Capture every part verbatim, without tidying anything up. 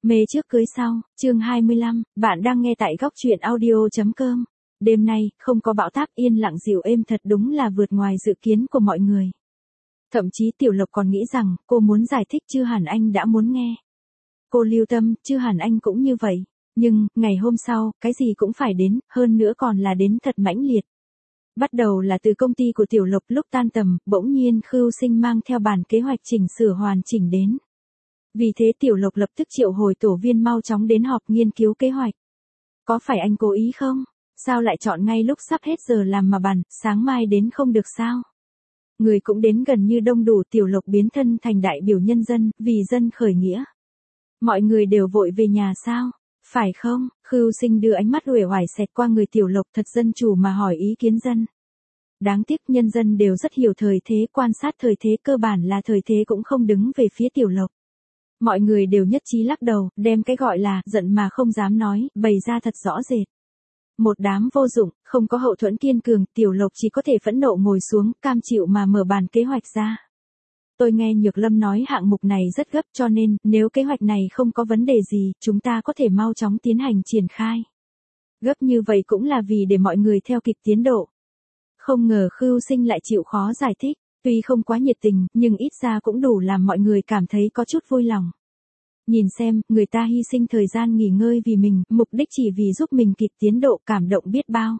Mê trước cưới sau, chương hai mươi lăm, bạn đang nghe tại góc truyện audio.com. Đêm nay, không có bão táp, yên lặng dịu êm thật đúng là vượt ngoài dự kiến của mọi người. Thậm chí Tiểu Lộc còn nghĩ rằng, cô muốn giải thích chứ hẳn anh đã muốn nghe. Cô lưu tâm, chứ hẳn anh cũng như vậy. Nhưng, ngày hôm sau, cái gì cũng phải đến, hơn nữa còn là đến thật mãnh liệt. Bắt đầu là từ công ty của Tiểu Lộc lúc tan tầm, bỗng nhiên Khưu Sinh mang theo bản kế hoạch chỉnh sửa hoàn chỉnh đến. Vì thế Tiểu Lộc lập tức triệu hồi tổ viên mau chóng đến họp nghiên cứu kế hoạch. Có phải anh cố ý không? Sao lại chọn ngay lúc sắp hết giờ làm mà bàn, sáng mai đến không được sao? Người cũng đến gần như đông đủ. Tiểu Lộc biến thân thành đại biểu nhân dân, vì dân khởi nghĩa. Mọi người đều vội về nhà sao? Phải không? Khưu Sinh đưa ánh mắt uể oải xẹt qua người Tiểu Lộc thật dân chủ mà hỏi ý kiến dân. Đáng tiếc nhân dân đều rất hiểu thời thế, quan sát thời thế, cơ bản là thời thế cũng không đứng về phía Tiểu Lộc. Mọi người đều nhất trí lắc đầu, đem cái gọi là giận mà không dám nói, bày ra thật rõ rệt. Một đám vô dụng, không có hậu thuẫn kiên cường, Tiểu Lộc chỉ có thể phẫn nộ ngồi xuống, cam chịu mà mở bàn kế hoạch ra. Tôi nghe Nhược Lâm nói hạng mục này rất gấp, cho nên, nếu kế hoạch này không có vấn đề gì, chúng ta có thể mau chóng tiến hành triển khai. Gấp như vậy cũng là vì để mọi người theo kịp tiến độ. Không ngờ Khưu Sinh lại chịu khó giải thích. Tuy không quá nhiệt tình, nhưng ít ra cũng đủ làm mọi người cảm thấy có chút vui lòng. Nhìn xem, người ta hy sinh thời gian nghỉ ngơi vì mình, mục đích chỉ vì giúp mình kịp tiến độ, cảm động biết bao.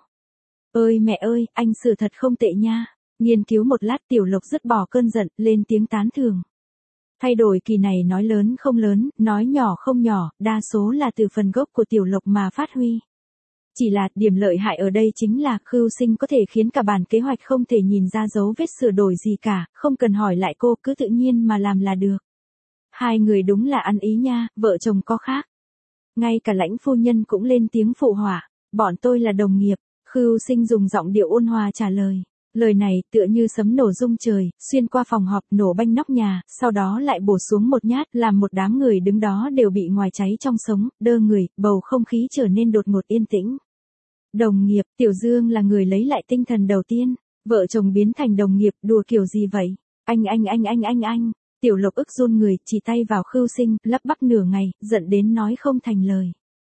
Ơi mẹ ơi, anh sửa thật không tệ nha. Nghiên cứu một lát Tiểu Lộc dứt bỏ cơn giận, lên tiếng tán thưởng. Thay đổi kỳ này nói lớn không lớn, nói nhỏ không nhỏ, đa số là từ phần gốc của Tiểu Lộc mà phát huy. Chỉ là, điểm lợi hại ở đây chính là, Khưu Sinh có thể khiến cả bản kế hoạch không thể nhìn ra dấu vết sửa đổi gì cả, không cần hỏi lại cô, cứ tự nhiên mà làm là được. Hai người đúng là ăn ý nha, vợ chồng có khác. Ngay cả Lãnh phu nhân cũng lên tiếng phụ họa, bọn tôi là đồng nghiệp. Khưu Sinh dùng giọng điệu ôn hòa trả lời. Lời này tựa như sấm nổ rung trời, xuyên qua phòng họp, nổ banh nóc nhà, sau đó lại bổ xuống một nhát, làm một đám người đứng đó đều bị ngoài cháy trong sống, đơ người, bầu không khí trở nên đột ngột yên tĩnh. Đồng nghiệp, Tiểu Dương là người lấy lại tinh thần đầu tiên, vợ chồng biến thành đồng nghiệp, đùa kiểu gì vậy? Anh anh anh anh anh anh, Tiểu Lộc ức run người, chỉ tay vào Khưu Sinh, lắp bắp nửa ngày, giận đến nói không thành lời.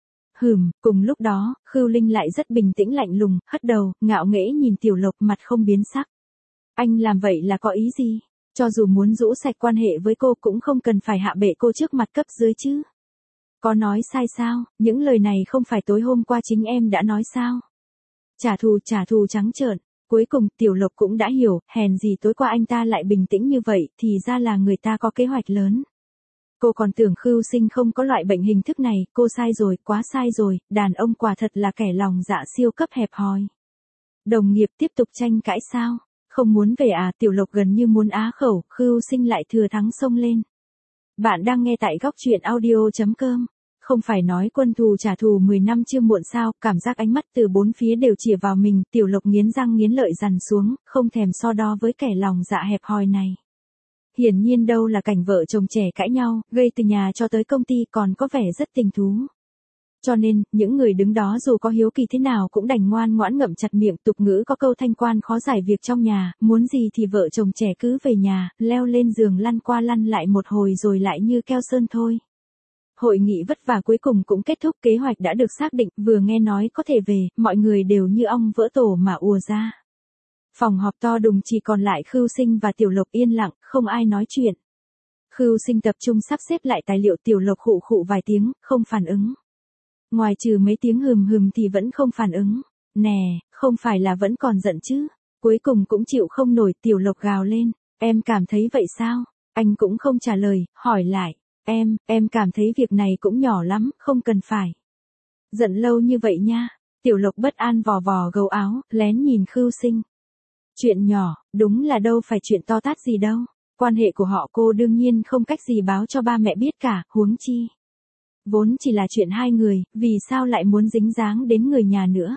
Hừm, cùng lúc đó, Khưu Linh lại rất bình tĩnh lạnh lùng, hất đầu, ngạo nghễ nhìn Tiểu Lộc mặt không biến sắc. Anh làm vậy là có ý gì? Cho dù muốn rũ sạch quan hệ với cô cũng không cần phải hạ bệ cô trước mặt cấp dưới chứ. Có nói sai sao, những lời này không phải tối hôm qua chính em đã nói sao? Trả thù trả thù trắng trợn, cuối cùng Tiểu Lộc cũng đã hiểu, hèn gì tối qua anh ta lại bình tĩnh như vậy, thì ra là người ta có kế hoạch lớn. Cô còn tưởng Khưu Sinh không có loại bệnh hình thức này, cô sai rồi, quá sai rồi, đàn ông quả thật là kẻ lòng dạ siêu cấp hẹp hòi. Đồng nghiệp tiếp tục tranh cãi sao? Không muốn về à? Tiểu Lộc gần như muốn á khẩu, Khưu Sinh lại thừa thắng xông lên. Bạn đang nghe tại góc truyện audio.com. Không phải nói quân thù trả thù mười năm chưa muộn sao, cảm giác ánh mắt từ bốn phía đều chĩa vào mình, Tiểu Lộc nghiến răng nghiến lợi dằn xuống, không thèm so đo với kẻ lòng dạ hẹp hòi này. Hiển nhiên đâu là cảnh vợ chồng trẻ cãi nhau, gây từ nhà cho tới công ty còn có vẻ rất tình thú. Cho nên, những người đứng đó dù có hiếu kỳ thế nào cũng đành ngoan ngoãn ngậm chặt miệng. Tục ngữ có câu thanh quan khó giải việc trong nhà, muốn gì thì vợ chồng trẻ cứ về nhà, leo lên giường lăn qua lăn lại một hồi rồi lại như keo sơn thôi. Hội nghị vất vả cuối cùng cũng kết thúc, kế hoạch đã được xác định, vừa nghe nói có thể về, mọi người đều như ong vỡ tổ mà ùa ra. Phòng họp to đùng chỉ còn lại Khưu Sinh và Tiểu Lộc yên lặng, không ai nói chuyện. Khưu Sinh tập trung sắp xếp lại tài liệu, Tiểu Lộc khụ khụ vài tiếng, không phản ứng. Ngoài trừ mấy tiếng hừm hừm thì vẫn không phản ứng. Nè, không phải là vẫn còn giận chứ? Cuối cùng cũng chịu không nổi, Tiểu Lộc gào lên. Em cảm thấy vậy sao? Anh cũng không trả lời, hỏi lại. Em, em cảm thấy việc này cũng nhỏ lắm, không cần phải giận lâu như vậy nha. Tiểu Lộc bất an vò vò gấu áo, lén nhìn Khưu Sinh. Chuyện nhỏ, đúng là đâu phải chuyện to tát gì đâu. Quan hệ của họ cô đương nhiên không cách gì báo cho ba mẹ biết cả, huống chi. Vốn chỉ là chuyện hai người, vì sao lại muốn dính dáng đến người nhà nữa.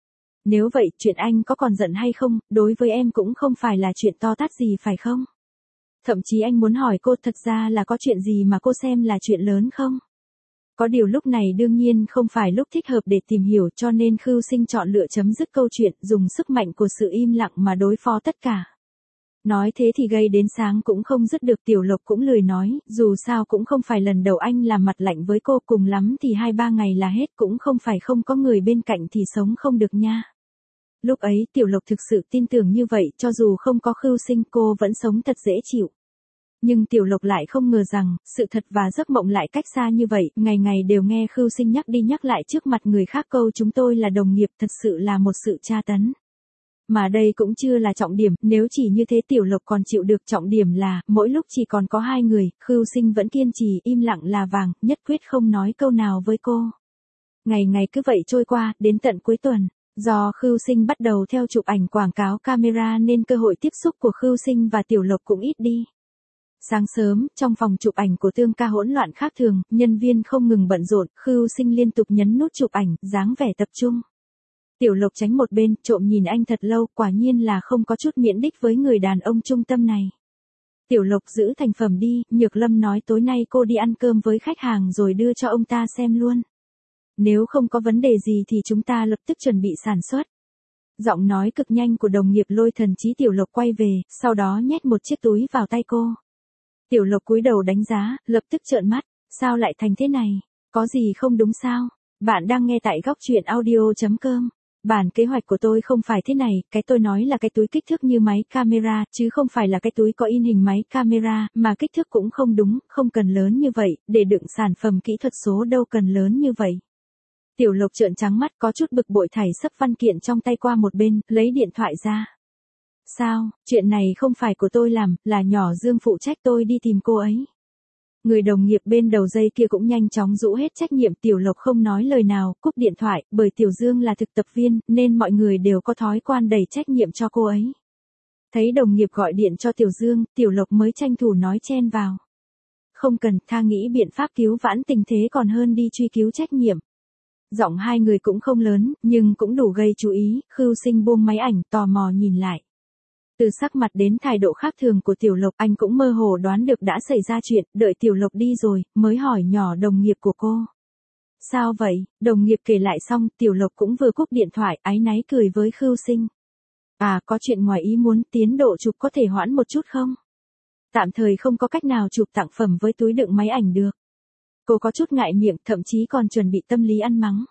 Nếu vậy, chuyện anh có còn giận hay không, đối với em cũng không phải là chuyện to tát gì phải không? Thậm chí anh muốn hỏi cô thật ra là có chuyện gì mà cô xem là chuyện lớn không? Có điều lúc này đương nhiên không phải lúc thích hợp để tìm hiểu, cho nên Khưu Sinh chọn lựa chấm dứt câu chuyện, dùng sức mạnh của sự im lặng mà đối phó tất cả. Nói thế thì gây đến sáng cũng không dứt được, Tiểu Lộc cũng lười nói, dù sao cũng không phải lần đầu anh làm mặt lạnh với cô, cùng lắm thì hai ba ngày là hết, cũng không phải không có người bên cạnh thì sống không được nha. Lúc ấy Tiểu Lộc thực sự tin tưởng như vậy, cho dù không có Khưu Sinh cô vẫn sống thật dễ chịu. Nhưng Tiểu Lộc lại không ngờ rằng, sự thật và giấc mộng lại cách xa như vậy, ngày ngày đều nghe Khưu Sinh nhắc đi nhắc lại trước mặt người khác câu chúng tôi là đồng nghiệp, thật sự là một sự tra tấn. Mà đây cũng chưa là trọng điểm, nếu chỉ như thế Tiểu Lộc còn chịu được, trọng điểm là, mỗi lúc chỉ còn có hai người, Khưu Sinh vẫn kiên trì, im lặng là vàng, nhất quyết không nói câu nào với cô. Ngày ngày cứ vậy trôi qua, đến tận cuối tuần, do Khưu Sinh bắt đầu theo chụp ảnh quảng cáo camera nên cơ hội tiếp xúc của Khưu Sinh và Tiểu Lộc cũng ít đi. Sáng sớm, trong phòng chụp ảnh của Tương Ca hỗn loạn khác thường, nhân viên không ngừng bận rộn, Khưu Sinh liên tục nhấn nút chụp ảnh, dáng vẻ tập trung. Tiểu Lộc tránh một bên, trộm nhìn anh thật lâu, quả nhiên là không có chút miễn đích với người đàn ông trung tâm này. Tiểu Lộc giữ thành phẩm đi, Nhược Lâm nói tối nay cô đi ăn cơm với khách hàng rồi đưa cho ông ta xem luôn. Nếu không có vấn đề gì thì chúng ta lập tức chuẩn bị sản xuất. Giọng nói cực nhanh của đồng nghiệp lôi thần trí Tiểu Lộc quay về, sau đó nhét một chiếc túi vào tay cô. Tiểu Lộc cúi đầu đánh giá, lập tức trợn mắt, sao lại thành thế này, có gì không đúng sao? Bạn đang nghe tại góc truyện audio chấm com. Bản kế hoạch của tôi không phải thế này, cái tôi nói là cái túi kích thước như máy camera, chứ không phải là cái túi có in hình máy camera, mà kích thước cũng không đúng, không cần lớn như vậy, để đựng sản phẩm kỹ thuật số đâu cần lớn như vậy. Tiểu Lộc trợn trắng mắt có chút bực bội thảy sấp văn kiện trong tay qua một bên, lấy điện thoại ra. Sao, chuyện này không phải của tôi làm, là nhỏ Dương phụ trách, tôi đi tìm cô ấy. Người đồng nghiệp bên đầu dây kia cũng nhanh chóng rũ hết trách nhiệm. Tiểu Lộc không nói lời nào, cúp điện thoại, bởi Tiểu Dương là thực tập viên, nên mọi người đều có thói quen đẩy trách nhiệm cho cô ấy. Thấy đồng nghiệp gọi điện cho Tiểu Dương, Tiểu Lộc mới tranh thủ nói chen vào. Không cần, tha nghĩ biện pháp cứu vãn tình thế còn hơn đi truy cứu trách nhiệm. Giọng hai người cũng không lớn, nhưng cũng đủ gây chú ý. Khưu Sinh buông máy ảnh, tò mò nhìn lại. Từ sắc mặt đến thái độ khác thường của Tiểu Lộc, anh cũng mơ hồ đoán được đã xảy ra chuyện, đợi Tiểu Lộc đi rồi, mới hỏi nhỏ đồng nghiệp của cô. Sao vậy? Đồng nghiệp kể lại xong, Tiểu Lộc cũng vừa cúp điện thoại, áy náy cười với Khưu Sinh. À, có chuyện ngoài ý muốn, tiến độ chụp có thể hoãn một chút không? Tạm thời không có cách nào chụp tặng phẩm với túi đựng máy ảnh được. Cô có chút ngại miệng, thậm chí còn chuẩn bị tâm lý ăn mắng.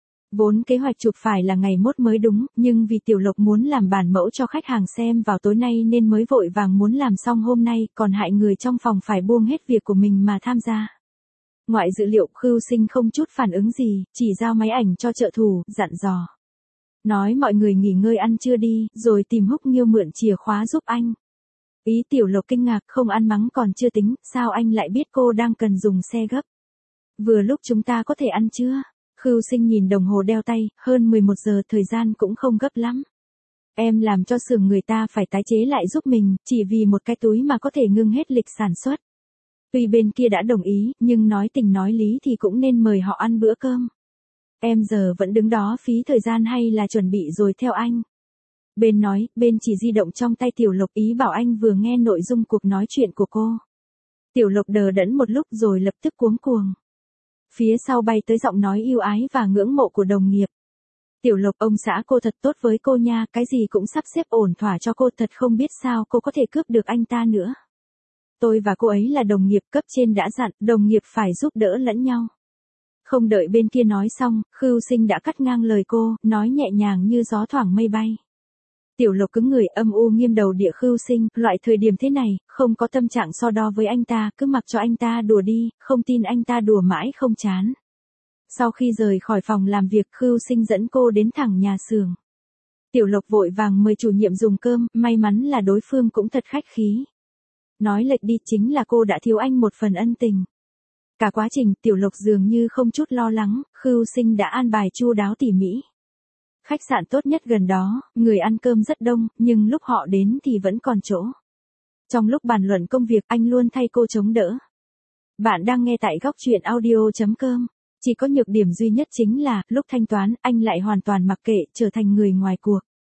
Vốn kế hoạch chụp phải là ngày mốt mới đúng, nhưng vì Tiểu Lộc muốn làm bản mẫu cho khách hàng xem vào tối nay nên mới vội vàng muốn làm xong hôm nay, còn hại người trong phòng phải buông hết việc của mình mà tham gia. Ngoại dự liệu, Khưu Sinh không chút phản ứng gì, chỉ giao máy ảnh cho trợ thủ, dặn dò. Nói mọi người nghỉ ngơi ăn trưa đi, rồi tìm Húc Nghiêu mượn chìa khóa giúp anh. Ý Tiểu Lộc kinh ngạc, không ăn mắng còn chưa tính, sao anh lại biết cô đang cần dùng xe gấp? Vừa lúc chúng ta có thể ăn trưa. Khưu Sinh nhìn đồng hồ đeo tay, hơn mười một giờ, thời gian cũng không gấp lắm. Em làm cho xưởng người ta phải tái chế lại giúp mình, chỉ vì một cái túi mà có thể ngưng hết lịch sản xuất. Tuy bên kia đã đồng ý, nhưng nói tình nói lý thì cũng nên mời họ ăn bữa cơm. Em giờ vẫn đứng đó phí thời gian hay là chuẩn bị rồi theo anh? Bên nói, bên chỉ di động trong tay Tiểu Lộc, ý bảo anh vừa nghe nội dung cuộc nói chuyện của cô. Tiểu Lộc đờ đẫn một lúc rồi lập tức cuống cuồng. Phía sau bay tới giọng nói yêu ái và ngưỡng mộ của đồng nghiệp. Tiểu Lộc, ông xã cô thật tốt với cô nha, cái gì cũng sắp xếp ổn thỏa cho cô, thật không biết sao cô có thể cướp được anh ta nữa. Tôi và cô ấy là đồng nghiệp, cấp trên đã dặn, đồng nghiệp phải giúp đỡ lẫn nhau. Không đợi bên kia nói xong, Khưu Sinh đã cắt ngang lời cô, nói nhẹ nhàng như gió thoảng mây bay. Tiểu Lộc cứng người, âm u nghiêm đầu địa. Khưu Sinh, loại thời điểm thế này, không có tâm trạng so đo với anh ta, cứ mặc cho anh ta đùa đi, không tin anh ta đùa mãi không chán. Sau khi rời khỏi phòng làm việc, Khưu Sinh dẫn cô đến thẳng nhà xưởng. Tiểu Lộc vội vàng mời chủ nhiệm dùng cơm, may mắn là đối phương cũng thật khách khí. Nói lệch đi chính là cô đã thiếu anh một phần ân tình. Cả quá trình, Tiểu Lộc dường như không chút lo lắng, Khưu Sinh đã an bài chu đáo tỉ mỉ. Khách sạn tốt nhất gần đó, người ăn cơm rất đông, nhưng lúc họ đến thì vẫn còn chỗ. Trong lúc bàn luận công việc, anh luôn thay cô chống đỡ. Bạn đang nghe tại góc truyện audio chấm com. Chỉ có nhược điểm duy nhất chính là, lúc thanh toán, anh lại hoàn toàn mặc kệ, trở thành người ngoài cuộc.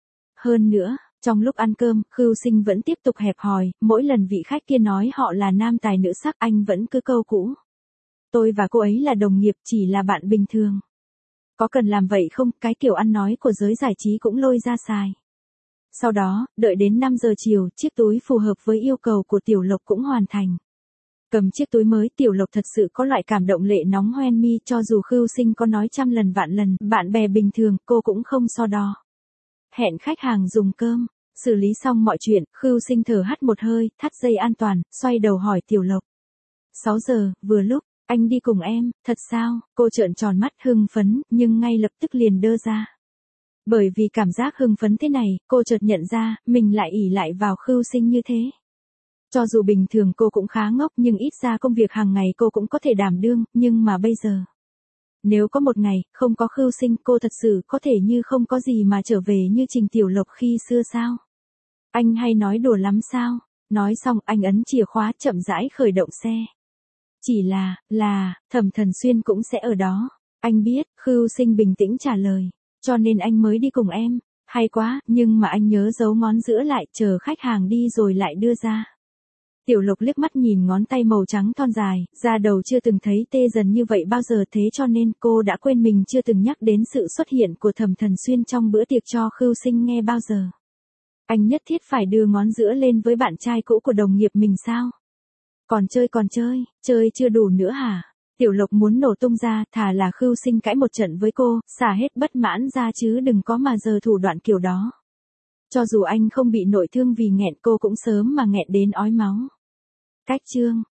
Hơn nữa, trong lúc ăn cơm, Khưu Sinh vẫn tiếp tục hẹp hòi, mỗi lần vị khách kia nói họ là nam tài nữ sắc, anh vẫn cứ câu cũ. Tôi và cô ấy là đồng nghiệp, chỉ là bạn bình thường. Có cần làm vậy không? Cái kiểu ăn nói của giới giải trí cũng lôi ra xài. Sau đó, đợi đến năm giờ chiều, chiếc túi phù hợp với yêu cầu của Tiểu Lộc cũng hoàn thành. Cầm chiếc túi mới, Tiểu Lộc thật sự có loại cảm động lệ nóng hoen mi, cho dù Khưu Sinh có nói trăm lần vạn lần, bạn bè bình thường, cô cũng không so đo. Hẹn khách hàng dùng cơm, xử lý xong mọi chuyện, Khưu Sinh thở hắt một hơi, thắt dây an toàn, xoay đầu hỏi Tiểu Lộc. sáu giờ, vừa lúc, anh đi cùng em, thật sao? Cô trợn tròn mắt hưng phấn, nhưng ngay lập tức liền đơ ra. Bởi vì cảm giác hưng phấn thế này, cô chợt nhận ra, mình lại ỷ lại vào Khưu Sinh như thế. Cho dù bình thường cô cũng khá ngốc nhưng ít ra công việc hàng ngày cô cũng có thể đảm đương, nhưng mà bây giờ. Nếu có một ngày, không có Khưu Sinh cô thật sự có thể như không có gì mà trở về như Trình Tiểu Lộc khi xưa sao? Anh hay nói đùa lắm sao? Nói xong anh ấn chìa khóa chậm rãi khởi động xe. Chỉ là, là, Thẩm Thần Xuyên cũng sẽ ở đó. Anh biết, Khưu Sinh bình tĩnh trả lời. Cho nên anh mới đi cùng em. Hay quá, nhưng mà anh nhớ giấu ngón giữa lại, chờ khách hàng đi rồi lại đưa ra. Tiểu Lộc liếc mắt nhìn ngón tay màu trắng thon dài, da đầu chưa từng thấy tê dần như vậy bao giờ, thế cho nên cô đã quên mình chưa từng nhắc đến sự xuất hiện của Thẩm Thần Xuyên trong bữa tiệc cho Khưu Sinh nghe bao giờ. Anh nhất thiết phải đưa ngón giữa lên với bạn trai cũ của đồng nghiệp mình sao? Còn chơi còn chơi, chơi chưa đủ nữa hả? Tiểu Lộc muốn nổ tung ra, thà là Khưu Sinh cãi một trận với cô, xả hết bất mãn ra chứ đừng có mà giờ thủ đoạn kiểu đó. Cho dù anh không bị nội thương vì nghẹn, cô cũng sớm mà nghẹn đến ói máu. Cách chương